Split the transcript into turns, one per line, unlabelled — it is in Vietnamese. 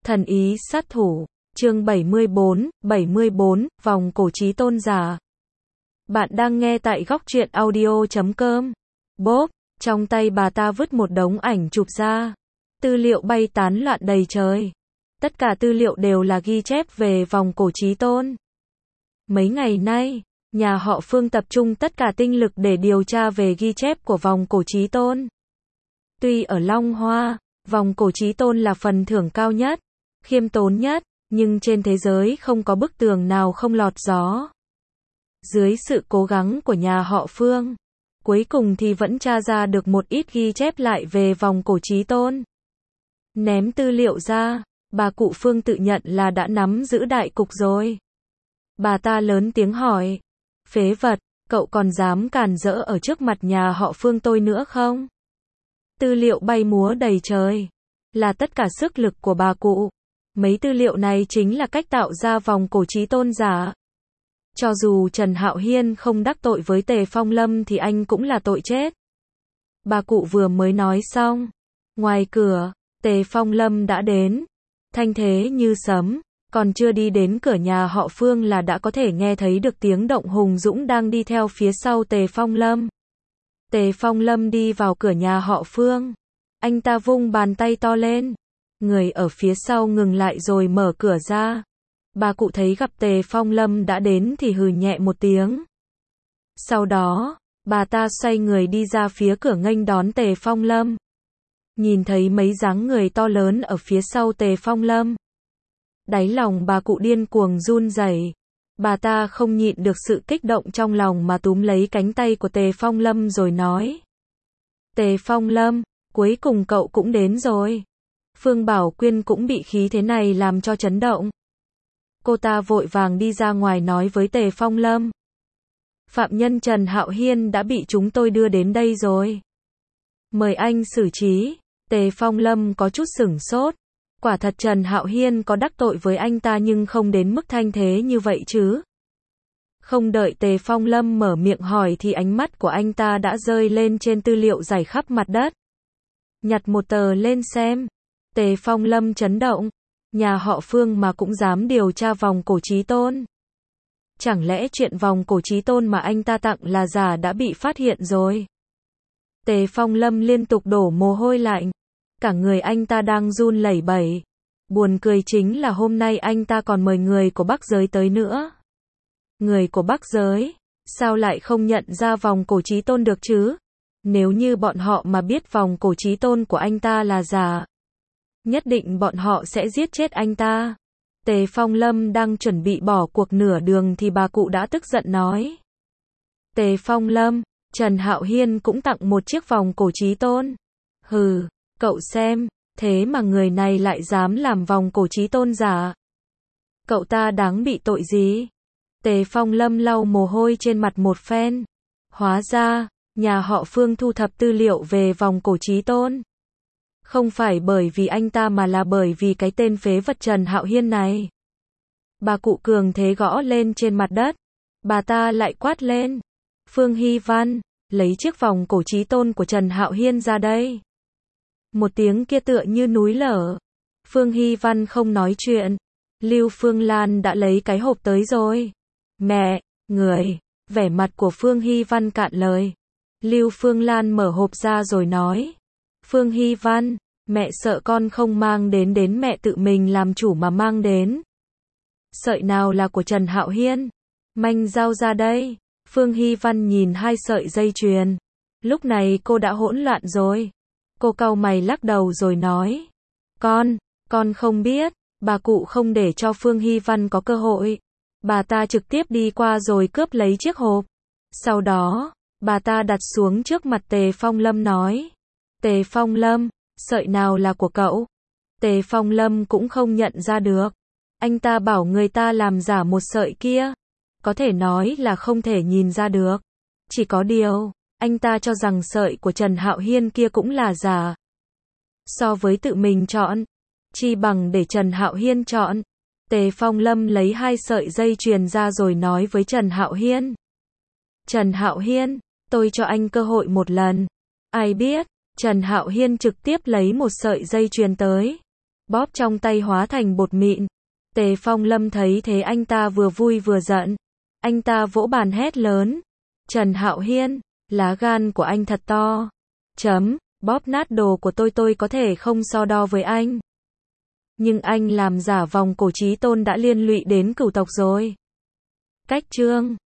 Thần ý sát thủ, chương 74, vòng cổ chí tôn giả. Bạn đang nghe tại góc truyện audio.com. Bốp, trong tay bà ta vứt một đống ảnh chụp ra. Tư liệu bay tán loạn đầy trời. Tất cả tư liệu đều là ghi chép về vòng cổ chí tôn. Mấy ngày nay, nhà họ Phương tập trung tất cả tinh lực để điều tra về ghi chép của vòng cổ chí tôn. Tuy ở Long Hoa, vòng cổ chí tôn là phần thưởng cao nhất, khiêm tốn nhất, nhưng trên thế giới không có bức tường nào không lọt gió. Dưới sự cố gắng của nhà họ Phương, cuối cùng thì vẫn tra ra được một ít ghi chép lại về vòng cổ chí tôn. Ném tư liệu ra, bà cụ Phương tự nhận là đã nắm giữ đại cục rồi. Bà ta lớn tiếng hỏi, phế vật, cậu còn dám càn rỡ ở trước mặt nhà họ Phương tôi nữa không? Tư liệu bay múa đầy trời, là tất cả sức lực của bà cụ. Mấy tư liệu này chính là cách tạo ra vòng cổ chí tôn giả. Cho dù Trần Hạo Hiên không đắc tội với Tề Phong Lâm thì anh cũng là tội chết. Bà cụ vừa mới nói xong, ngoài cửa, Tề Phong Lâm đã đến, thanh thế như sấm, còn chưa đi đến cửa nhà họ Phương là đã có thể nghe thấy được tiếng động hùng dũng đang đi theo phía sau Tề Phong Lâm. Tề Phong Lâm đi vào cửa nhà họ Phương, anh ta vung bàn tay to lên. Người ở phía sau ngừng lại rồi mở cửa ra. Bà cụ thấy gặp Tề Phong Lâm đã đến thì hừ nhẹ một tiếng. Sau đó, bà ta xoay người đi ra phía cửa nghênh đón Tề Phong Lâm. Nhìn thấy mấy dáng người to lớn ở phía sau Tề Phong Lâm, đáy lòng bà cụ điên cuồng run rẩy. Bà ta không nhịn được sự kích động trong lòng mà túm lấy cánh tay của Tề Phong Lâm rồi nói. Tề Phong Lâm, cuối cùng cậu cũng đến rồi. Phương Bảo Quyên cũng bị khí thế này làm cho chấn động. Cô ta vội vàng đi ra ngoài nói với Tề Phong Lâm. Phạm nhân Trần Hạo Hiên đã bị chúng tôi đưa đến đây rồi. Mời anh xử trí. Tề Phong Lâm có chút sửng sốt. Quả thật Trần Hạo Hiên có đắc tội với anh ta nhưng không đến mức thanh thế như vậy chứ. Không đợi Tề Phong Lâm mở miệng hỏi thì ánh mắt của anh ta đã rơi lên trên tư liệu rải khắp mặt đất. Nhặt một tờ lên xem. Tề Phong Lâm chấn động. Nhà họ Phương mà cũng dám điều tra vòng cổ chí tôn. Chẳng lẽ chuyện vòng cổ chí tôn mà anh ta tặng là giả đã bị phát hiện rồi? Tề Phong Lâm liên tục đổ mồ hôi lạnh. Cả người anh ta đang run lẩy bẩy. Buồn cười chính là hôm nay anh ta còn mời người của Bắc giới tới nữa. Người của Bắc giới, sao lại không nhận ra vòng cổ chí tôn được chứ? Nếu như bọn họ mà biết vòng cổ chí tôn của anh ta là giả, nhất định bọn họ sẽ giết chết anh ta. Tề Phong Lâm đang chuẩn bị bỏ cuộc nửa đường thì bà cụ đã tức giận nói. Tề Phong Lâm, Trần Hạo Hiên cũng tặng một chiếc vòng cổ chí tôn. Hừ, cậu xem, thế mà người này lại dám làm vòng cổ chí tôn giả. Cậu ta đáng bị tội gì? Tề Phong Lâm lau mồ hôi trên mặt một phen. Hóa ra, nhà họ Phương thu thập tư liệu về vòng cổ chí tôn. Không phải bởi vì anh ta mà là bởi vì cái tên phế vật Trần Hạo Hiên này. Bà cụ cường thế gõ lên trên mặt đất. Bà ta lại quát lên. Phương Hy Văn, lấy chiếc vòng cổ chí tôn của Trần Hạo Hiên ra đây. Một tiếng kia tựa như núi lở. Phương Hy Văn không nói chuyện. Lưu Phương Lan đã lấy cái hộp tới rồi. Mẹ, người, vẻ mặt của Phương Hy Văn cạn lời. Lưu Phương Lan mở hộp ra rồi nói. Phương Hy Văn, mẹ sợ con không mang đến mẹ tự mình làm chủ mà mang đến. Sợi nào là của Trần Hạo Hiên? Manh giao ra đây. Phương Hy Văn nhìn hai sợi dây chuyền. Lúc này cô đã hỗn loạn rồi. Cô cau mày lắc đầu rồi nói. Con không biết. Bà cụ không để cho Phương Hy Văn có cơ hội. Bà ta trực tiếp đi qua rồi cướp lấy chiếc hộp. Sau đó, bà ta đặt xuống trước mặt Tề Phong Lâm nói. Tề Phong Lâm, sợi nào là của cậu? Tề Phong Lâm cũng không nhận ra được. Anh ta bảo người ta làm giả một sợi kia. Có thể nói là không thể nhìn ra được. Chỉ có điều, anh ta cho rằng sợi của Trần Hạo Hiên kia cũng là giả. So với tự mình chọn, chi bằng để Trần Hạo Hiên chọn. Tề Phong Lâm lấy hai sợi dây chuyền ra rồi nói với Trần Hạo Hiên. Trần Hạo Hiên, tôi cho anh cơ hội một lần. Ai biết, Trần Hạo Hiên trực tiếp lấy một sợi dây chuyền tới. bóp trong tay hóa thành bột mịn. Tề Phong Lâm thấy thế anh ta vừa vui vừa giận. Anh ta vỗ bàn hét lớn. Trần Hạo Hiên, lá gan của anh thật to. Bóp nát đồ của tôi có thể không so đo với anh. Nhưng anh làm giả vòng cổ Chí Tôn đã liên lụy đến cửu tộc rồi. Cách chương